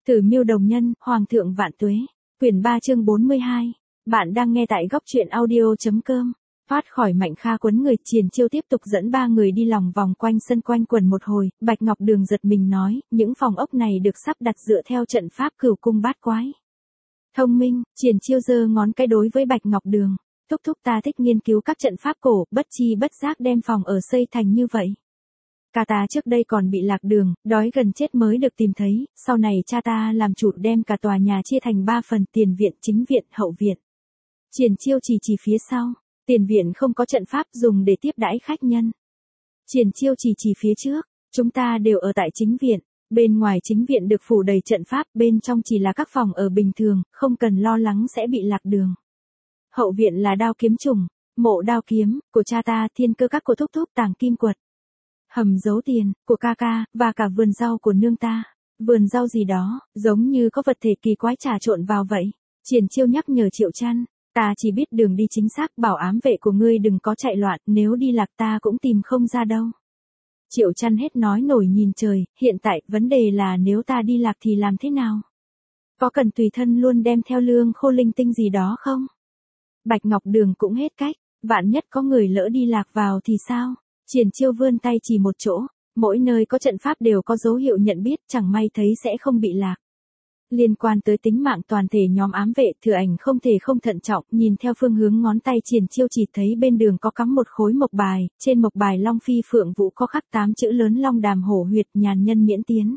Tử Miêu Đồng Nhân, Hoàng thượng vạn tuế. Quyển 3 chương 42. Bạn đang nghe tại góc truyện audio.com. Thoát khỏi Mạnh Kha quấn người, Triển Chiêu tiếp tục dẫn ba người đi lòng vòng quanh sân quanh quần một hồi. Bạch Ngọc Đường giật mình nói, những phòng ốc này được sắp đặt dựa theo trận pháp Cửu Cung Bát Quái. Thông minh, Triển Chiêu giơ ngón cái đối với Bạch Ngọc Đường. Thúc thúc ta thích nghiên cứu các trận pháp cổ, bất chi bất giác đem phòng ở xây thành như vậy. Cả ta trước đây còn bị lạc đường, đói gần chết mới được tìm thấy, sau này cha ta làm chủ đem cả tòa nhà chia thành 3 phần, tiền viện, chính viện, hậu viện. Triển Chiêu chỉ phía sau, tiền viện không có trận pháp dùng để tiếp đãi khách nhân. Triển Chiêu chỉ phía trước, chúng ta đều ở tại chính viện, bên ngoài chính viện được phủ đầy trận pháp, bên trong chỉ là các phòng ở bình thường, không cần lo lắng sẽ bị lạc đường. Hậu viện là Đao Kiếm Trùng, mộ Đao Kiếm, của cha ta, Thiên Cơ Các của thúc thúc, Tàng Kim Quật. Hầm giấu tiền, của ca ca, và cả vườn rau của nương ta. Vườn rau gì đó, giống như có vật thể kỳ quái trà trộn vào vậy. Triển Chiêu nhắc nhở Triệu Trăn, ta chỉ biết đường đi chính xác, bảo ám vệ của ngươi đừng có chạy loạn, nếu đi lạc ta cũng tìm không ra đâu. Triệu Trăn hết nói nổi nhìn trời, hiện tại, vấn đề là nếu ta đi lạc thì làm thế nào? Có cần tùy thân luôn đem theo lương khô linh tinh gì đó không? Bạch Ngọc Đường cũng hết cách, vạn nhất có người lỡ đi lạc vào thì sao? Triển Chiêu vươn tay chỉ một chỗ, mỗi nơi có trận pháp đều có dấu hiệu nhận biết, chẳng may thấy sẽ không bị lạc. Liên quan tới tính mạng toàn thể nhóm ám vệ, Thừa Ảnh không thể không thận trọng, nhìn theo phương hướng ngón tay Triển Chiêu chỉ thấy bên đường có cắm một khối mộc bài, trên mộc bài Long Phi Phượng Vũ có khắc 8 chữ lớn Long Đàm Hổ Huyệt, nhàn nhân miễn tiến.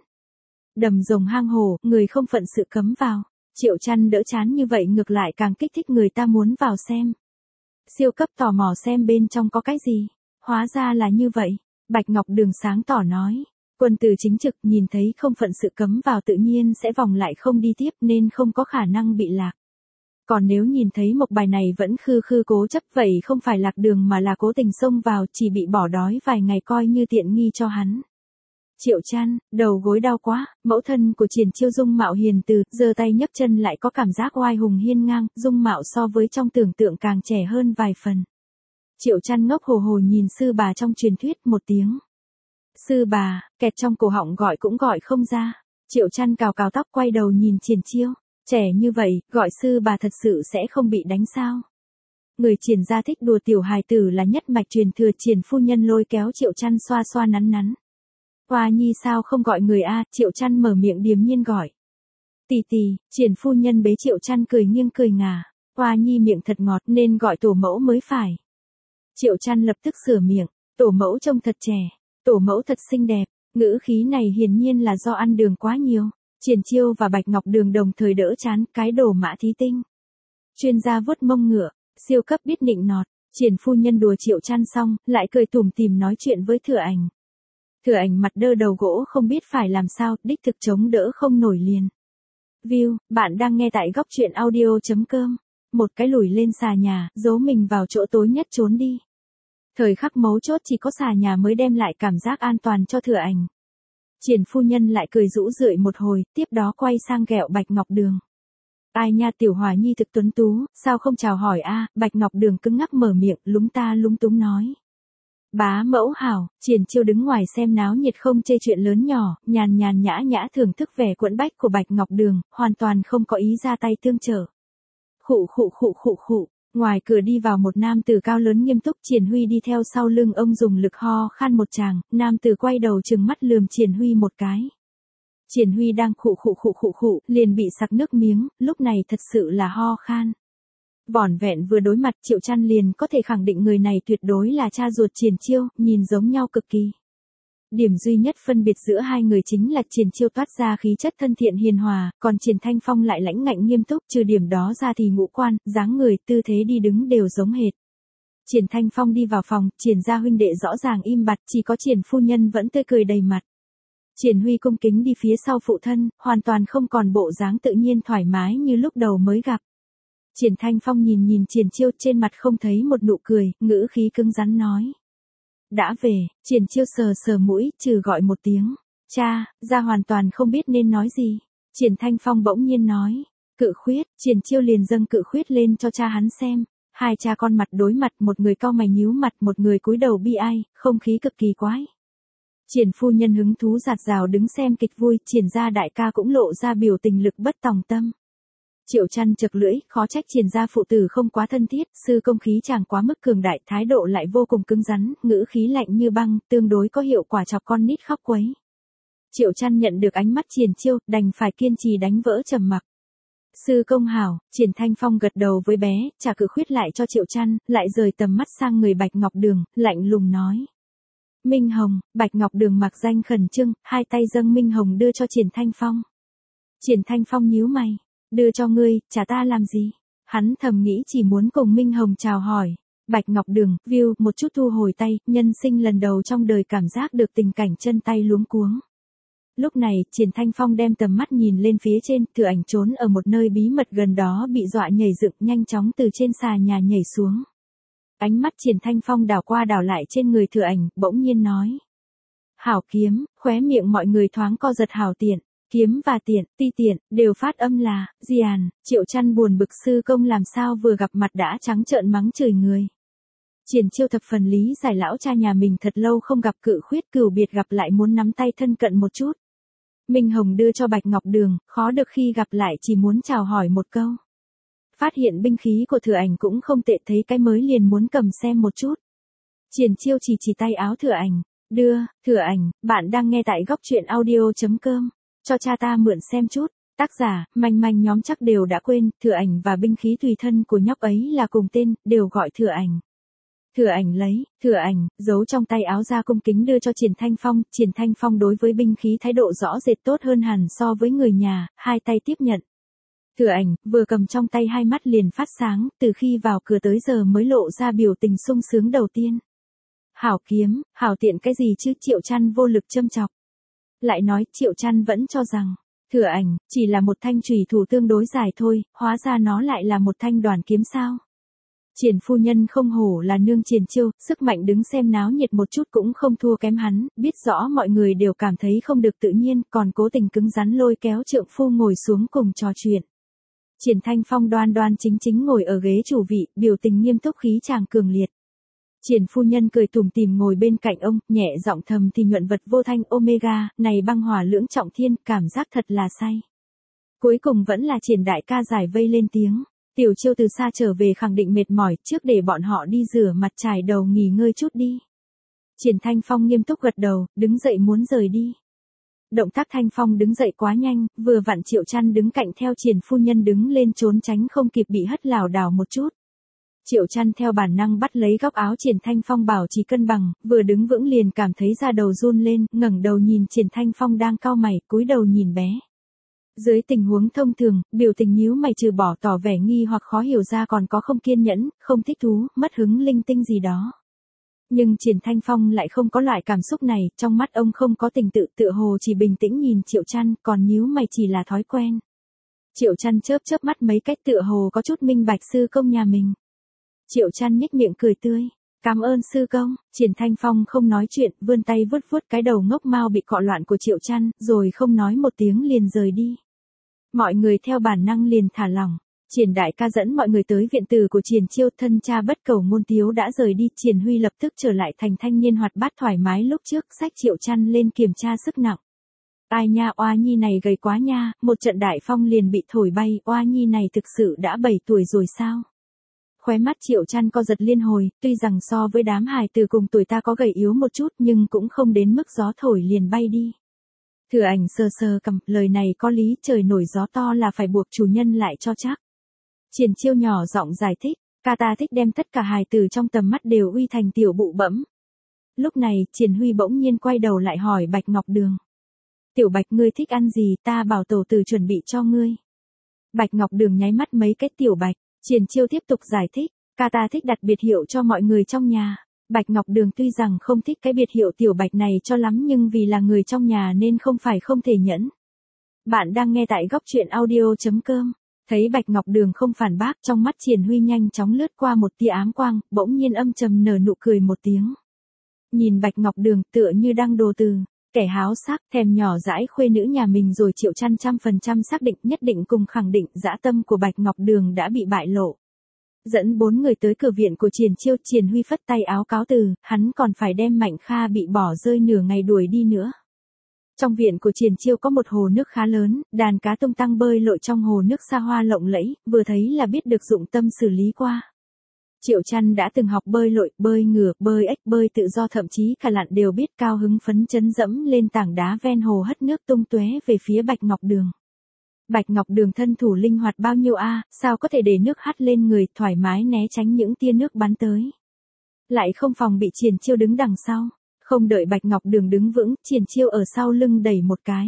Đầm rồng hang hổ, người không phận sự cấm vào. Triệu Trăn đỡ chán như vậy ngược lại càng kích thích người ta muốn vào xem. Siêu cấp tò mò xem bên trong có cái gì. Hóa ra là như vậy, Bạch Ngọc Đường sáng tỏ nói. Quân tử chính trực nhìn thấy không phận sự cấm vào tự nhiên sẽ vòng lại không đi tiếp nên không có khả năng bị lạc. Còn nếu nhìn thấy mộc bài này vẫn khư cố chấp vậy không phải lạc đường mà là cố tình xông vào, chỉ bị bỏ đói vài ngày coi như tiện nghi cho hắn. Triệu Trăn, đầu gối đau quá, mẫu thân của Triển Chiêu dung mạo hiền từ, giơ tay nhấc chân lại có cảm giác oai hùng hiên ngang, dung mạo so với trong tưởng tượng càng trẻ hơn vài phần. Triệu Trăn ngốc hồ hồ nhìn sư bà trong truyền thuyết một tiếng. Sư bà, kẹt trong cổ họng gọi cũng gọi không ra. Triệu Trăn cào tóc quay đầu nhìn Triển Chiêu. Trẻ như vậy, gọi sư bà thật sự sẽ không bị đánh sao? Người Triển gia thích đùa tiểu hài tử là nhất mạch truyền thừa. Triển phu nhân lôi kéo Triệu Trăn xoa nắn. Hoa nhi sao không gọi người a? Triệu Trăn mở miệng điềm nhiên gọi. Tỷ, Triển phu nhân bế Triệu Trăn cười nghiêng cười ngả. Hoa nhi miệng thật ngọt nên gọi tổ mẫu mới phải. Triệu Trăn lập tức sửa miệng, tổ mẫu trông thật trẻ, tổ mẫu thật xinh đẹp, ngữ khí này hiển nhiên là do ăn đường quá nhiều. Triển Chiêu và Bạch Ngọc Đường đồng thời đỡ chán, cái đồ mã thí tinh. Chuyên gia vuốt mông ngựa, siêu cấp biết nịnh nọt. Triển phu nhân đùa Triệu Trăn xong, lại cười tủm tỉm nói chuyện với Thừa Ảnh. Thừa Ảnh mặt đơ đầu gỗ không biết phải làm sao, đích thực chống đỡ không nổi liền. View, bạn đang nghe tại góc truyện audio.com. Một cái lùi lên xà nhà, giấu mình vào chỗ tối nhất trốn đi. Thời khắc mấu chốt chỉ có xà nhà mới đem lại cảm giác an toàn cho Thừa Ảnh. Triển phu nhân lại cười rũ rượi một hồi, tiếp đó quay sang ghẹo Bạch Ngọc Đường. Ai nha, tiểu Hòa nhi thực tuấn tú, sao không chào hỏi a? Bạch Ngọc Đường cứng ngắc mở miệng, lúng túng nói. Bá mẫu hảo. Triển Chiêu đứng ngoài xem náo nhiệt không chê chuyện lớn nhỏ, nhàn nhã thưởng thức vẻ quẫn bách của Bạch Ngọc Đường, hoàn toàn không có ý ra tay tương trợ. Khụ. Ngoài cửa đi vào một nam tử cao lớn nghiêm túc. Triển Huy đi theo sau lưng ông dùng lực ho khan một tràng, nam tử quay đầu trừng mắt lườm Triển Huy một cái. Triển Huy đang khụ, liền bị sặc nước miếng, lúc này thật sự là ho khan. Vỏn vẹn vừa đối mặt Triệu Trăn liền có thể khẳng định người này tuyệt đối là cha ruột Triển Chiêu, nhìn giống nhau cực kỳ. Điểm duy nhất phân biệt giữa hai người chính là Triển Chiêu toát ra khí chất thân thiện hiền hòa, còn Triển Thanh Phong lại lãnh ngạnh nghiêm túc, trừ điểm đó ra thì ngũ quan, dáng người, tư thế đi đứng đều giống hệt. Triển Thanh Phong đi vào phòng, Triển gia huynh đệ rõ ràng im bặt, chỉ có Triển phu nhân vẫn tươi cười đầy mặt. Triển Huy cung kính đi phía sau phụ thân, hoàn toàn không còn bộ dáng tự nhiên thoải mái như lúc đầu mới gặp. Triển Thanh Phong nhìn Triển Chiêu, trên mặt không thấy một nụ cười, ngữ khí cứng rắn nói. Đã về. Triển Chiêu sờ mũi, trừ gọi một tiếng. Cha, ra hoàn toàn không biết nên nói gì. Triển Thanh Phong bỗng nhiên nói. Cự khuyết. Triển Chiêu liền dâng cự khuyết lên cho cha hắn xem. Hai cha con mặt đối mặt, một người cau mày nhíu mặt, một người cúi đầu bi ai, không khí cực kỳ quái. Triển phu nhân hứng thú rạt rào đứng xem kịch vui, Triển gia đại ca cũng lộ ra biểu tình lực bất tòng tâm. Triệu Chăn chật lưỡi, khó trách Triển gia phụ tử không quá thân thiết, sư công khí chàng quá mức cường đại, thái độ lại vô cùng cứng rắn, ngữ khí lạnh như băng, tương đối có hiệu quả chọc con nít khóc quấy. Triệu Chăn nhận được ánh mắt Triển Chiêu, đành phải kiên trì đánh vỡ trầm mặc. Sư công hảo, Triển Thanh Phong gật đầu với bé, trả cự khuyết lại cho Triệu Chăn, lại rời tầm mắt sang người Bạch Ngọc Đường, lạnh lùng nói. Minh Hồng, Bạch Ngọc Đường mặc danh khẩn trương, hai tay dâng Minh Hồng đưa cho Triển Thanh Phong. Triển Thanh Phong nhíu mày, đưa cho ngươi, trả ta làm gì? Hắn thầm nghĩ chỉ muốn cùng Minh Hồng chào hỏi. Bạch Ngọc Đường, view, một chút thu hồi tay, nhân sinh lần đầu trong đời cảm giác được tình cảnh chân tay luống cuống. Lúc này, Triển Thanh Phong đem tầm mắt nhìn lên phía trên, Thừa Ảnh trốn ở một nơi bí mật gần đó bị dọa nhảy dựng, nhanh chóng từ trên xà nhà nhảy xuống. Ánh mắt Triển Thanh Phong đảo qua đảo lại trên người Thừa Ảnh, bỗng nhiên nói. Hảo kiếm, khóe miệng mọi người thoáng co giật hảo tiện. Kiếm và tiện, ti tiện, đều phát âm là, Diàn. Triệu Chăn buồn bực sư công làm sao vừa gặp mặt đã trắng trợn mắng chửi người. Triển Chiêu thập phần lý giải lão cha nhà mình thật lâu không gặp, cự khuyết cửu biệt gặp lại muốn nắm tay thân cận một chút. Minh Hồng đưa cho Bạch Ngọc Đường, khó được khi gặp lại chỉ muốn chào hỏi một câu. Phát hiện binh khí của Thừa Ảnh cũng không tệ, thấy cái mới liền muốn cầm xem một chút. Triển Chiêu chỉ tay áo Thừa Ảnh, đưa, Thừa Ảnh, bạn đang nghe tại góc truyện audio.com. Cho cha ta mượn xem chút. Tác giả, manh manh nhóm chắc đều đã quên, Thừa Ảnh và binh khí tùy thân của nhóc ấy là cùng tên, đều gọi Thừa Ảnh. Thừa Ảnh lấy, Thừa Ảnh, giấu trong tay áo ra cung kính đưa cho Triển Thanh Phong. Triển Thanh Phong đối với binh khí thái độ rõ rệt tốt hơn hẳn so với người nhà, hai tay tiếp nhận. Thừa Ảnh, vừa cầm trong tay hai mắt liền phát sáng, từ khi vào cửa tới giờ mới lộ ra biểu tình sung sướng đầu tiên. Hảo kiếm, hảo tiện cái gì chứ? Triệu Chăn vô lực châm chọc. Lại nói, Triệu Chăn vẫn cho rằng, Thừa Ảnh, chỉ là một thanh chùy thủ tương đối dài thôi, hóa ra nó lại là một thanh đoàn kiếm sao. Triển phu nhân không hổ là nương Triển Chiêu, sức mạnh đứng xem náo nhiệt một chút cũng không thua kém hắn, biết rõ mọi người đều cảm thấy không được tự nhiên, còn cố tình cứng rắn lôi kéo trượng phu ngồi xuống cùng trò chuyện. Triển Thanh Phong đoan đoan chính chính ngồi ở ghế chủ vị, biểu tình nghiêm túc, khí chàng cường liệt. Triển phu nhân cười tủm tỉm ngồi bên cạnh ông, nhẹ giọng thầm thì nhuận vật vô thanh omega, này băng hỏa lưỡng trọng thiên, cảm giác thật là say. Cuối cùng vẫn là Triển đại ca giải vây lên tiếng. Tiểu Chiêu từ xa trở về khẳng định mệt mỏi, trước để bọn họ đi rửa mặt chải đầu nghỉ ngơi chút đi. Triển Thanh Phong nghiêm túc gật đầu, đứng dậy muốn rời đi. Động tác Thanh Phong đứng dậy quá nhanh, vừa vặn Triệu Chăn đứng cạnh theo Triển phu nhân đứng lên trốn tránh không kịp bị hất lảo đảo một chút. Triệu Chăn theo bản năng bắt lấy góc áo Triển Thanh Phong bảo trì cân bằng, vừa đứng vững liền cảm thấy da đầu run lên, ngẩng đầu nhìn Triển Thanh Phong đang cau mày, cúi đầu nhìn bé. Dưới tình huống thông thường, biểu tình nhíu mày trừ bỏ tỏ vẻ nghi hoặc khó hiểu ra còn có không kiên nhẫn, không thích thú, mất hứng linh tinh gì đó. Nhưng Triển Thanh Phong lại không có loại cảm xúc này, trong mắt ông không có tình tự, tựa hồ chỉ bình tĩnh nhìn Triệu Chăn, còn nhíu mày chỉ là thói quen. Triệu Chăn chớp chớp mắt mấy cách tựa hồ có chút minh bạch sư công nhà mình. Triệu Chăn nhếch miệng cười tươi. Cảm ơn sư công. Triển Thanh Phong không nói chuyện, vươn tay vuốt vuốt cái đầu ngốc mau bị cọ loạn của Triệu Chăn, rồi không nói một tiếng liền rời đi. Mọi người theo bản năng liền thả lỏng. Triển đại ca dẫn mọi người tới viện tử của Triển Chiêu, thân cha bất cầu ngôn tiếu đã rời đi, Triển Huy lập tức trở lại thành thanh niên hoạt bát thoải mái lúc trước, xách Triệu Chăn lên kiểm tra sức nặng. Ai nha, oa nhi này gầy quá nha, một trận đại phong liền bị thổi bay, oa nhi này thực sự đã 7 tuổi rồi sao? Khóe mắt Triệu Chăn co giật liên hồi, tuy rằng so với đám hài tử cùng tuổi ta có gầy yếu một chút nhưng cũng không đến mức gió thổi liền bay đi. Thừa Ảnh sờ sờ cằm, lời này có lý, trời nổi gió to là phải buộc chủ nhân lại cho chắc. Triển Chiêu nhỏ giọng giải thích, ca ta thích đem tất cả hài tử trong tầm mắt đều uy thành tiểu bụ bẫm. Lúc này, Triển Huy bỗng nhiên quay đầu lại hỏi Bạch Ngọc Đường. Tiểu Bạch ngươi thích ăn gì, ta bảo tổ tử chuẩn bị cho ngươi. Bạch Ngọc Đường nháy mắt mấy cái Tiểu Bạch. Triển Chiêu tiếp tục giải thích, ca ta thích đặt biệt hiệu cho mọi người trong nhà. Bạch Ngọc Đường tuy rằng không thích cái biệt hiệu Tiểu Bạch này cho lắm nhưng vì là người trong nhà nên không phải không thể nhẫn. Bạn đang nghe tại góc truyện audio.com. Thấy Bạch Ngọc Đường không phản bác, trong mắt Triển Huy nhanh chóng lướt qua một tia ám quang, bỗng nhiên âm trầm nở nụ cười một tiếng. Nhìn Bạch Ngọc Đường tựa như đang đồ từ. Kẻ háo sắc, thèm nhỏ dãi khuê nữ nhà mình rồi. Triệu Chăn 100% xác định, nhất định cùng khẳng định dã tâm của Bạch Ngọc Đường đã bị bại lộ. Dẫn 4 người tới cửa viện của Triển Chiêu, Triển Huy phất tay áo cáo từ, hắn còn phải đem Mạnh Kha bị bỏ rơi nửa ngày đuổi đi nữa. Trong viện của Triển Chiêu có một hồ nước khá lớn, đàn cá tung tăng bơi lội trong hồ nước xa hoa lộng lẫy, vừa thấy là biết được dụng tâm xử lý qua. Triệu Chăn đã từng học bơi lội, bơi ngửa, bơi ếch, bơi tự do, thậm chí cả lặn đều biết, cao hứng phấn chấn dẫm lên tảng đá ven hồ hất nước tung tóe về phía Bạch Ngọc Đường. Bạch Ngọc Đường thân thủ linh hoạt bao nhiêu a, sao có thể để nước hắt lên người, thoải mái né tránh những tia nước bắn tới. Lại không phòng bị Triển Chiêu đứng đằng sau, không đợi Bạch Ngọc Đường đứng vững, Triển Chiêu ở sau lưng đẩy một cái.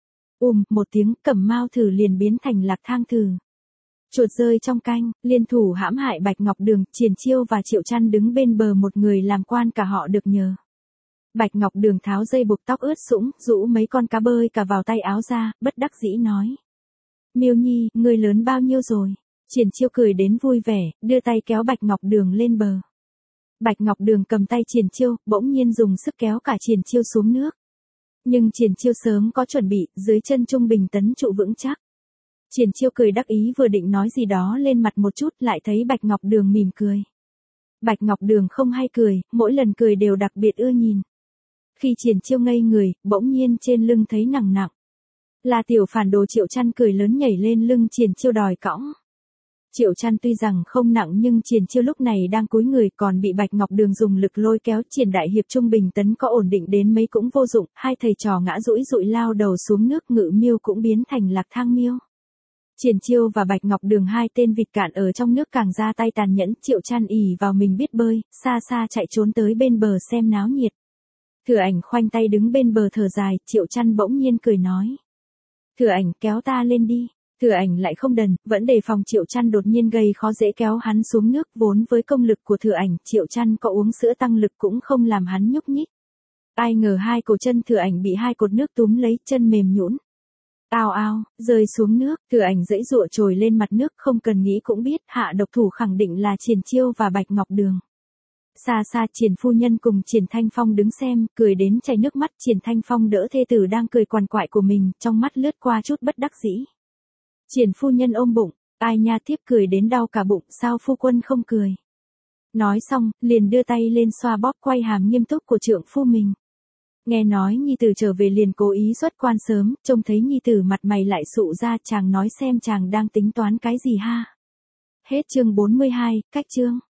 Một tiếng, Cẩm Mao thử liền biến thành Lạc Thang thử. Chuột rơi trong canh, liên thủ hãm hại Bạch Ngọc Đường, Triển Chiêu và Triệu Chăn đứng bên bờ, một người làm quan cả họ được nhờ. Bạch Ngọc Đường tháo dây buộc tóc ướt sũng, rũ mấy con cá bơi cả vào tay áo ra, bất đắc dĩ nói. Miêu Nhi, ngươi lớn bao nhiêu rồi? Triển Chiêu cười đến vui vẻ, đưa tay kéo Bạch Ngọc Đường lên bờ. Bạch Ngọc Đường cầm tay Triển Chiêu, bỗng nhiên dùng sức kéo cả Triển Chiêu xuống nước. Nhưng Triển Chiêu sớm có chuẩn bị, dưới chân trung bình tấn trụ vững chắc. Triển Chiêu cười đắc ý, vừa định nói gì đó lên mặt một chút, lại thấy Bạch Ngọc Đường mỉm cười. Bạch Ngọc Đường không hay cười, mỗi lần cười đều đặc biệt ưa nhìn. Khi Triển Chiêu ngây người, bỗng nhiên trên lưng thấy nặng nặng. Là tiểu phản đồ. Triệu Chăn cười lớn nhảy lên lưng Triển Chiêu đòi cõng. Triệu Chăn tuy rằng không nặng nhưng Triển Chiêu lúc này đang cúi người, còn bị Bạch Ngọc Đường dùng lực lôi kéo. Triển đại hiệp trung bình tấn có ổn định đến mấy cũng vô dụng, hai thầy trò ngã rũi rụi lao đầu xuống nước, Ngự Miêu cũng biến thành Lạc Thang Miêu. Triển Chiêu và Bạch Ngọc Đường, hai tên vịt cạn ở trong nước, càng ra tay tàn nhẫn. Triệu Chăn ỷ vào mình biết bơi, xa xa chạy trốn tới bên bờ xem náo nhiệt. Thừa Ảnh khoanh tay đứng bên bờ thở dài, Triệu Chăn bỗng nhiên cười nói. Thừa Ảnh, kéo ta lên đi. Thừa Ảnh lại không đần, vẫn đề phòng Triệu Chăn đột nhiên gây khó dễ kéo hắn xuống nước, vốn với công lực của Thừa Ảnh, Triệu Chăn có uống sữa tăng lực cũng không làm hắn nhúc nhích. Ai ngờ hai cổ chân Thừa Ảnh bị hai cột nước túm lấy, chân mềm nhũn. Ao ao, rơi xuống nước, Thừa Ảnh giãy giụa trồi lên mặt nước, không cần nghĩ cũng biết, hạ độc thủ khẳng định là Triển Chiêu và Bạch Ngọc Đường. Xa xa Triển phu nhân cùng Triển Thanh Phong đứng xem, cười đến chảy nước mắt. Triển Thanh Phong đỡ thê tử đang cười quằn quại của mình, trong mắt lướt qua chút bất đắc dĩ. Triển phu nhân ôm bụng, ai nha, thiếp cười đến đau cả bụng, sao phu quân không cười? Nói xong, liền đưa tay lên xoa bóp quay hàm nghiêm túc của trượng phu mình. Nghe nói nhi tử trở về liền cố ý xuất quan sớm, trông thấy nhi tử mặt mày lại sụ ra, chàng nói xem chàng đang tính toán cái gì ha? Hết chương 42, cách chương.